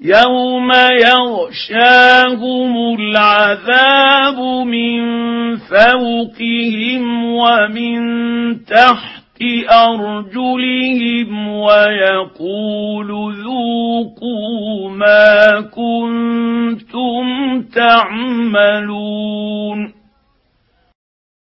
يوم يغشاهم العذاب من فوقهم ومن تحت أرجلهم ويقول ذوقوا ما كنتم تعملون